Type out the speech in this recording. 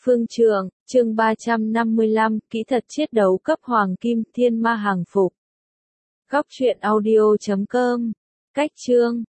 Phương Trượng, chương 355, kỹ thuật chiết đấu cấp hoàng kim, thiên ma hàng phục. Góc truyện audio.com. Cách chương.